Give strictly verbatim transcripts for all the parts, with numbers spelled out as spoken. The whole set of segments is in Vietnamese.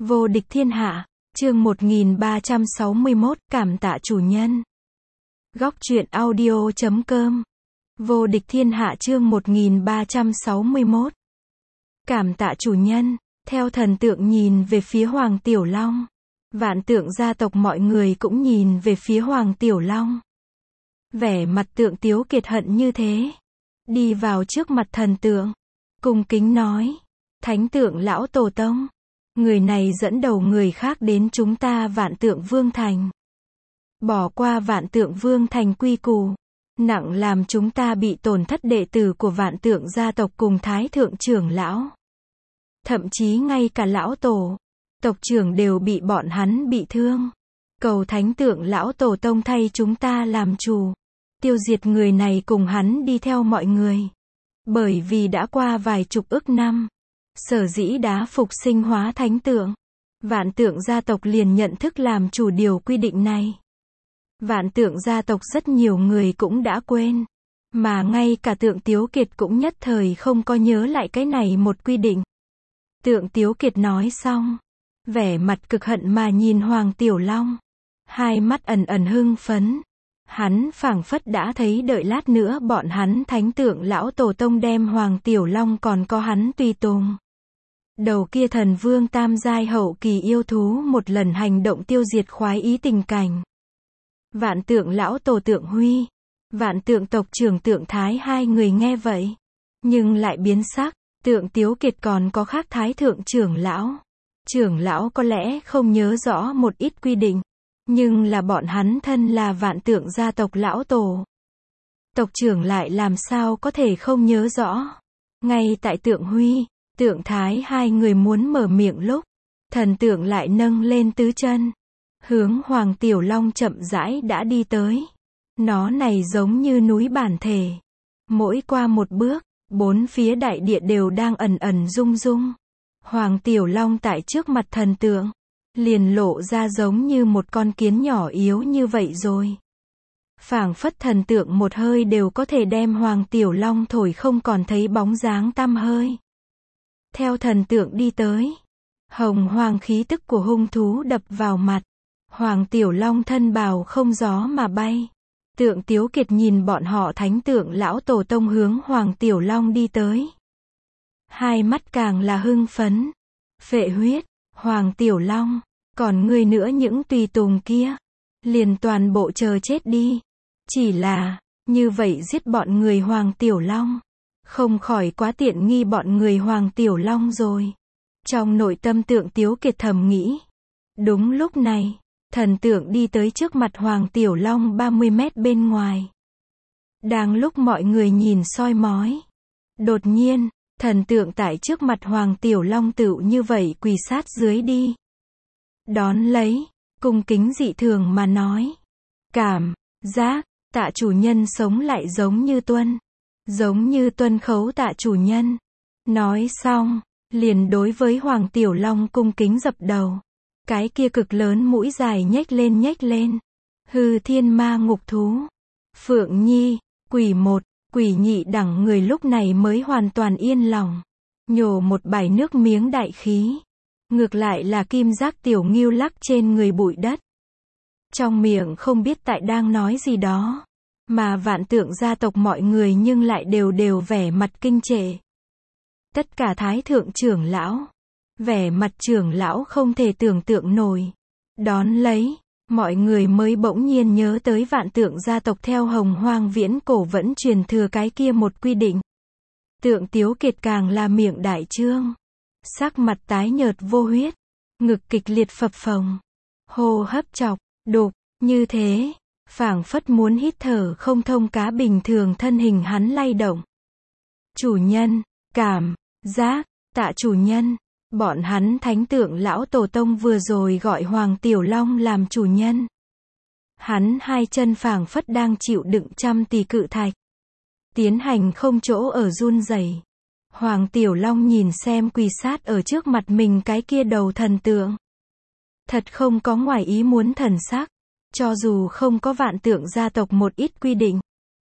Vô địch thiên hạ, chương một nghìn ba trăm sáu mươi mốt, cảm tạ chủ nhân. Góc truyện audio chấm com. Vô địch thiên hạ chương một nghìn ba trăm sáu mươi mốt. Cảm tạ chủ nhân. Theo thần tượng nhìn về phía Hoàng Tiểu Long, vạn tượng gia tộc mọi người cũng nhìn về phía Hoàng Tiểu Long. Vẻ mặt Tượng Tiếu Kiệt hận như thế. Đi vào trước mặt thần tượng, cung kính nói: Thánh tượng lão tổ tông, người này dẫn đầu người khác đến chúng ta Vạn Tượng Vương Thành. Bỏ qua Vạn Tượng Vương Thành quy củ, nặng làm chúng ta bị tổn thất đệ tử của Vạn Tượng gia tộc cùng Thái thượng trưởng lão. Thậm chí ngay cả lão tổ, tộc trưởng đều bị bọn hắn bị thương. Cầu Thánh tượng lão tổ tông thay chúng ta làm chủ, tiêu diệt người này cùng hắn đi theo mọi người. Bởi vì đã qua vài chục ức năm, sở dĩ đã phục sinh hóa thánh tượng, Vạn Tượng gia tộc liền nhận thức làm chủ điều quy định này. Vạn Tượng gia tộc rất nhiều người cũng đã quên, mà ngay cả Tượng Tiếu Kiệt cũng nhất thời không có nhớ lại cái này một quy định. Tượng Tiếu Kiệt nói xong, vẻ mặt cực hận mà nhìn Hoàng Tiểu Long, hai mắt ẩn ẩn hưng phấn. Hắn phảng phất đã thấy đợi lát nữa bọn hắn Thánh tượng lão tổ tông đem Hoàng Tiểu Long còn có hắn tùy tùng. Đầu kia thần vương tam giai hậu kỳ yêu thú một lần hành động tiêu diệt khoái ý tình cảnh. Vạn Tượng lão tổ Tượng Huy, Vạn Tượng tộc trưởng Tượng Thái hai người nghe vậy, nhưng lại biến sắc. Tượng Tiếu Kiệt còn có khác Thái thượng trưởng lão. Trưởng lão có lẽ không nhớ rõ một ít quy định, nhưng là bọn hắn thân là Vạn Tượng gia tộc lão tổ. Tộc trưởng lại làm sao có thể không nhớ rõ. Ngay tại Tượng Huy, Tượng Thái hai người muốn mở miệng lúc, thần tượng lại nâng lên tứ chân, hướng Hoàng Tiểu Long chậm rãi đã đi tới. Nó này giống như núi bản thể, mỗi qua một bước, bốn phía đại địa đều đang ẩn ẩn rung rung. Hoàng Tiểu Long tại trước mặt thần tượng, liền lộ ra giống như một con kiến nhỏ yếu như vậy rồi. Phảng phất thần tượng một hơi đều có thể đem Hoàng Tiểu Long thổi không còn thấy bóng dáng tăm hơi. Theo thần tượng đi tới, hồng hoàng khí tức của hung thú đập vào mặt. Hoàng Tiểu Long thân bào không gió mà bay. Tượng Tiếu Kiệt nhìn bọn họ Thánh tượng lão tổ tông hướng Hoàng Tiểu Long đi tới, hai mắt càng là hưng phấn. Phệ huyết, Hoàng Tiểu Long, còn ngươi nữa những tùy tùng kia, liền toàn bộ chờ chết đi. Chỉ là, như vậy giết bọn người Hoàng Tiểu Long, không khỏi quá tiện nghi bọn người Hoàng Tiểu Long rồi. Trong nội tâm Tượng Tiếu Kiệt thầm nghĩ. Đúng lúc này, thần tượng đi tới trước mặt Hoàng Tiểu Long ba mươi mét bên ngoài. Đang lúc mọi người nhìn soi mói, đột nhiên, thần tượng tại trước mặt Hoàng Tiểu Long tựu như vậy quỳ sát dưới đi. Đón lấy, cung kính dị thường mà nói: Cảm giác tạ chủ nhân sống lại giống như tuân, giống như tuân khấu tạ chủ nhân. Nói xong, liền đối với Hoàng Tiểu Long cung kính dập đầu. Cái kia cực lớn mũi dài nhếch lên nhếch lên. Hư thiên ma ngục thú, Phượng Nhi, quỷ một, quỷ nhị đẳng người lúc này mới hoàn toàn yên lòng. Nhổ một bãi nước miếng đại khí. Ngược lại là Kim Giác Tiểu Ngưu lắc trên người bụi đất. Trong miệng không biết tại đang nói gì đó. Mà Vạn Tượng gia tộc mọi người nhưng lại đều đều vẻ mặt kinh trệ. Tất cả Thái thượng trưởng lão, vẻ mặt trưởng lão không thể tưởng tượng nổi. Đón lấy, mọi người mới bỗng nhiên nhớ tới Vạn Tượng gia tộc theo Hồng Hoang viễn cổ vẫn truyền thừa cái kia một quy định. Tượng Tiếu Kiệt càng là miệng đại trương, sắc mặt tái nhợt vô huyết, ngực kịch liệt phập phồng, hô hấp chọc, đục, như thế, phảng phất muốn hít thở không thông cá bình thường thân hình hắn lay động. Chủ nhân, cảm giác, tạ chủ nhân. Bọn hắn Thánh tượng lão tổ tông vừa rồi gọi Hoàng Tiểu Long làm chủ nhân. Hắn hai chân phảng phất đang chịu đựng trăm tỷ cự thạch, tiến hành không chỗ ở run rẩy. Hoàng Tiểu Long nhìn xem quỳ sát ở trước mặt mình cái kia đầu thần tượng, thật không có ngoài ý muốn thần sắc. Cho dù không có Vạn Tượng gia tộc một ít quy định,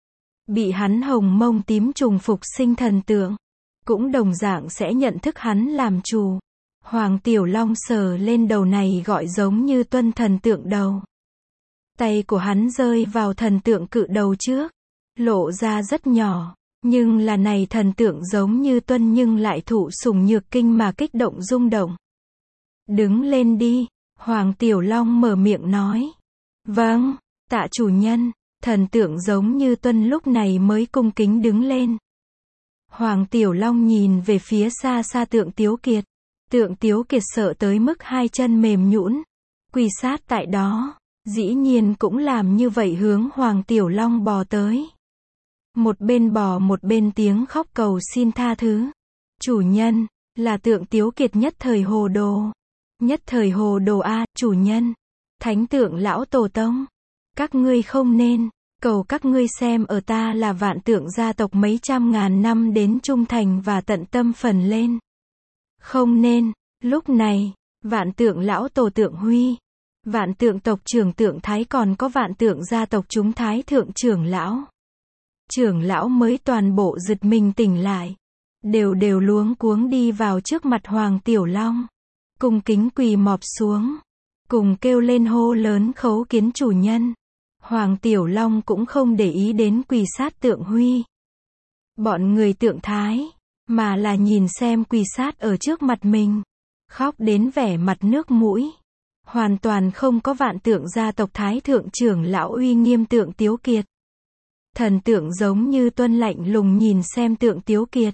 bị hắn hồng mông tím trùng phục sinh thần tượng, cũng đồng dạng sẽ nhận thức hắn làm chủ. Hoàng Tiểu Long sờ lên đầu này gọi giống như tuân thần tượng đầu. Tay của hắn rơi vào thần tượng cự đầu trước, lộ ra rất nhỏ, nhưng là này thần tượng giống như tuân nhưng lại thụ sủng nhược kinh mà kích động rung động. Đứng lên đi, Hoàng Tiểu Long mở miệng nói. Vâng, tạ chủ nhân, thần tượng giống như tuân lúc này mới cung kính đứng lên. Hoàng Tiểu Long nhìn về phía xa xa Tượng Tiếu Kiệt. Tượng Tiếu Kiệt sợ tới mức hai chân mềm nhũn, quỳ sát tại đó, dĩ nhiên cũng làm như vậy hướng Hoàng Tiểu Long bò tới. Một bên bò một bên tiếng khóc cầu xin tha thứ. Chủ nhân, là Tượng Tiếu Kiệt nhất thời hồ đồ. Nhất thời hồ đồ a, chủ nhân. Thánh tượng lão tổ tông. Các ngươi không nên, cầu các ngươi xem ở ta là Vạn Tượng gia tộc mấy trăm ngàn năm đến trung thành và tận tâm phần lên. Không nên, lúc này, Vạn Tượng lão tổ Tượng Huy, Vạn Tượng tộc trưởng Tượng Thái còn có Vạn Tượng gia tộc chúng Thái thượng trưởng lão. Trưởng lão mới toàn bộ giật mình tỉnh lại. Đều đều luống cuống đi vào trước mặt Hoàng Tiểu Long. Cung kính quỳ mọp xuống. Cùng kêu lên hô lớn khấu kiến chủ nhân. Hoàng Tiểu Long cũng không để ý đến quỳ sát Tượng Huy. Bọn người Tượng Thái, mà là nhìn xem quỳ sát ở trước mặt mình. Khóc đến vẻ mặt nước mũi. Hoàn toàn không có Vạn Tượng gia tộc Thái thượng trưởng lão uy nghiêm Tượng Tiếu Kiệt. Thần tượng giống như tuân lạnh lùng nhìn xem Tượng Tiếu Kiệt.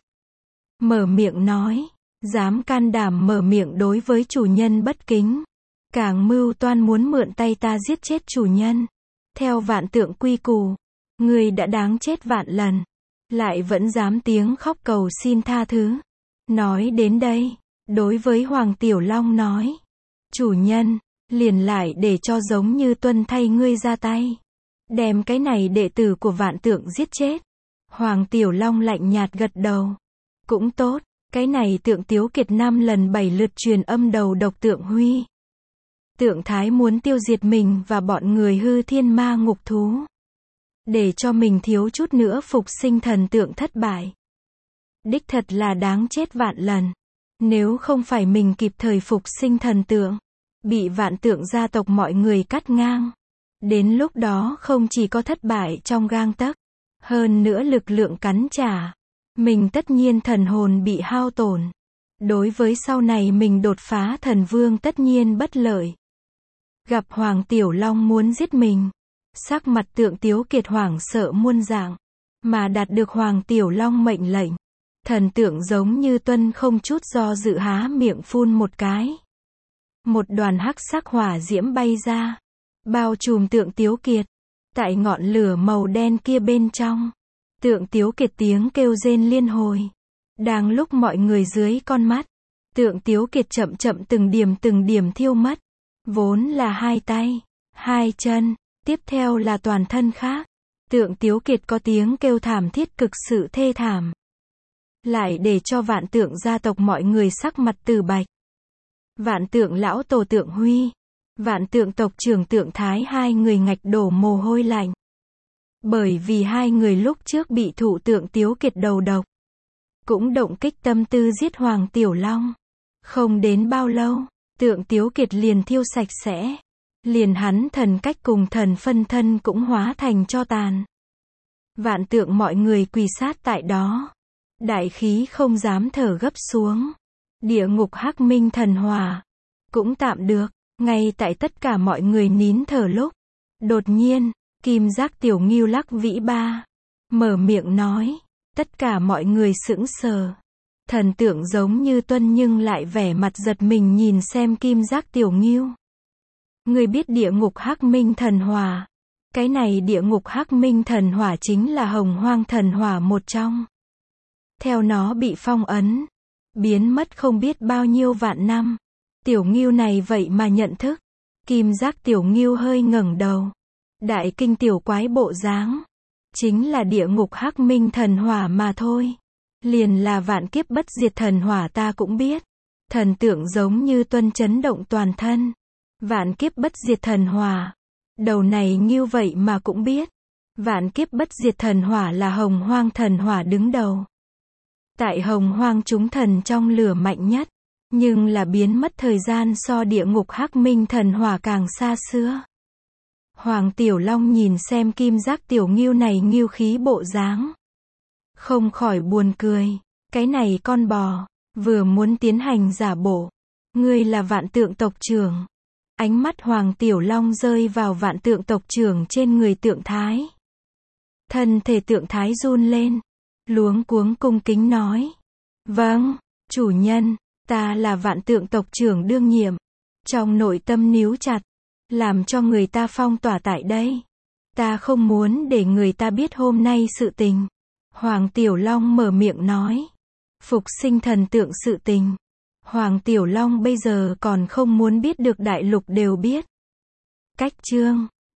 Mở miệng nói, dám can đảm mở miệng đối với chủ nhân bất kính. Càng mưu toan muốn mượn tay ta giết chết chủ nhân. Theo Vạn Tượng quy củ, người đã đáng chết vạn lần. Lại vẫn dám tiếng khóc cầu xin tha thứ. Nói đến đây, đối với Hoàng Tiểu Long nói. Chủ nhân, liền lại để cho giống như tuân thay ngươi ra tay. Đem cái này đệ tử của Vạn Tượng giết chết. Hoàng Tiểu Long lạnh nhạt gật đầu. Cũng tốt, cái này Tượng Tiếu Kiệt năm lần bảy lượt truyền âm đầu độc Tượng Huy. Tượng Thái muốn tiêu diệt mình và bọn người hư thiên ma ngục thú. Để cho mình thiếu chút nữa phục sinh thần tượng thất bại. Đích thật là đáng chết vạn lần. Nếu không phải mình kịp thời phục sinh thần tượng, bị Vạn Tượng gia tộc mọi người cắt ngang. Đến lúc đó không chỉ có thất bại trong gang tấc, hơn nữa lực lượng cắn trả. Mình tất nhiên thần hồn bị hao tổn. Đối với sau này mình đột phá thần vương tất nhiên bất lợi. Gặp Hoàng Tiểu Long muốn giết mình. Sắc mặt Tượng Tiếu Kiệt hoảng sợ muôn dạng. Mà đạt được Hoàng Tiểu Long mệnh lệnh. Thần tượng giống như tuân không chút do dự há miệng phun một cái. Một đoàn hắc sắc hỏa diễm bay ra. Bao trùm Tượng Tiếu Kiệt. Tại ngọn lửa màu đen kia bên trong. Tượng Tiếu Kiệt tiếng kêu rên liên hồi. Đang lúc mọi người dưới con mắt. Tượng Tiếu Kiệt chậm chậm từng điểm từng điểm thiêu mất. Vốn là hai tay, hai chân, tiếp theo là toàn thân khác. Tượng Tiếu Kiệt có tiếng kêu thảm thiết cực sự thê thảm. Lại để cho Vạn Tượng gia tộc mọi người sắc mặt từ bạch. Vạn Tượng lão tổ Tượng Huy, Vạn Tượng tộc trưởng Tượng Thái hai người ngạch đổ mồ hôi lạnh. Bởi vì hai người lúc trước bị thụ Tượng Tiếu Kiệt đầu độc. Cũng động kích tâm tư giết Hoàng Tiểu Long. Không đến bao lâu, Tượng Tiếu Kiệt liền thiêu sạch sẽ. Liền hắn thần cách cùng thần phân thân cũng hóa thành tro tàn. Vạn Tượng mọi người quỳ sát tại đó. Đại khí không dám thở gấp xuống. Địa ngục hắc minh thần hỏa. Cũng tạm được. Ngay tại tất cả mọi người nín thở lúc. Đột nhiên, Kim Giác Tiểu Ngưu Lắc Vĩ Ba. Mở miệng nói. Tất cả mọi người sững sờ. Thần tượng giống như tuân nhưng lại vẻ mặt giật mình nhìn xem Kim Giác Tiểu Ngưu. Người biết địa ngục hắc minh thần hỏa. Cái này địa ngục hắc minh thần hỏa chính là hồng hoang thần hỏa một trong. Theo nó bị phong ấn. Biến mất không biết bao nhiêu vạn năm. Tiểu Ngưu này vậy mà nhận thức. Kim Giác Tiểu Ngưu hơi ngẩng đầu. Đại kinh tiểu quái bộ dáng. Chính là địa ngục hắc minh thần hỏa mà thôi. Liền là vạn kiếp bất diệt thần hỏa ta cũng biết. Thần tượng giống như tuân chấn động toàn thân. Vạn kiếp bất diệt thần hỏa. Đầu này Ngưu vậy mà cũng biết. Vạn kiếp bất diệt thần hỏa là hồng hoang thần hỏa đứng đầu. Tại hồng hoang chúng thần trong lửa mạnh nhất. nhưng là biến mất thời gian so địa ngục hắc minh thần hỏa càng xa xưa. Hoàng Tiểu Long nhìn xem kim giác tiểu ngưu này ngưu khí bộ dáng, không khỏi buồn cười, cái này con bò, vừa muốn tiến hành giả bộ, ngươi là vạn tượng tộc trưởng. Ánh mắt Hoàng Tiểu Long rơi vào vạn tượng tộc trưởng trên người tượng thái. Thân thể tượng thái run lên, luống cuống cung kính nói. Vâng, chủ nhân, ta là vạn tượng tộc trưởng đương nhiệm. Trong nội tâm níu chặt, làm cho người ta phong tỏa tại đây. Ta không muốn để người ta biết hôm nay sự tình. Hoàng Tiểu Long mở miệng nói. Phục sinh thần tượng sự tình. Hoàng Tiểu Long bây giờ còn không muốn biết được đại lục đều biết. Cách chương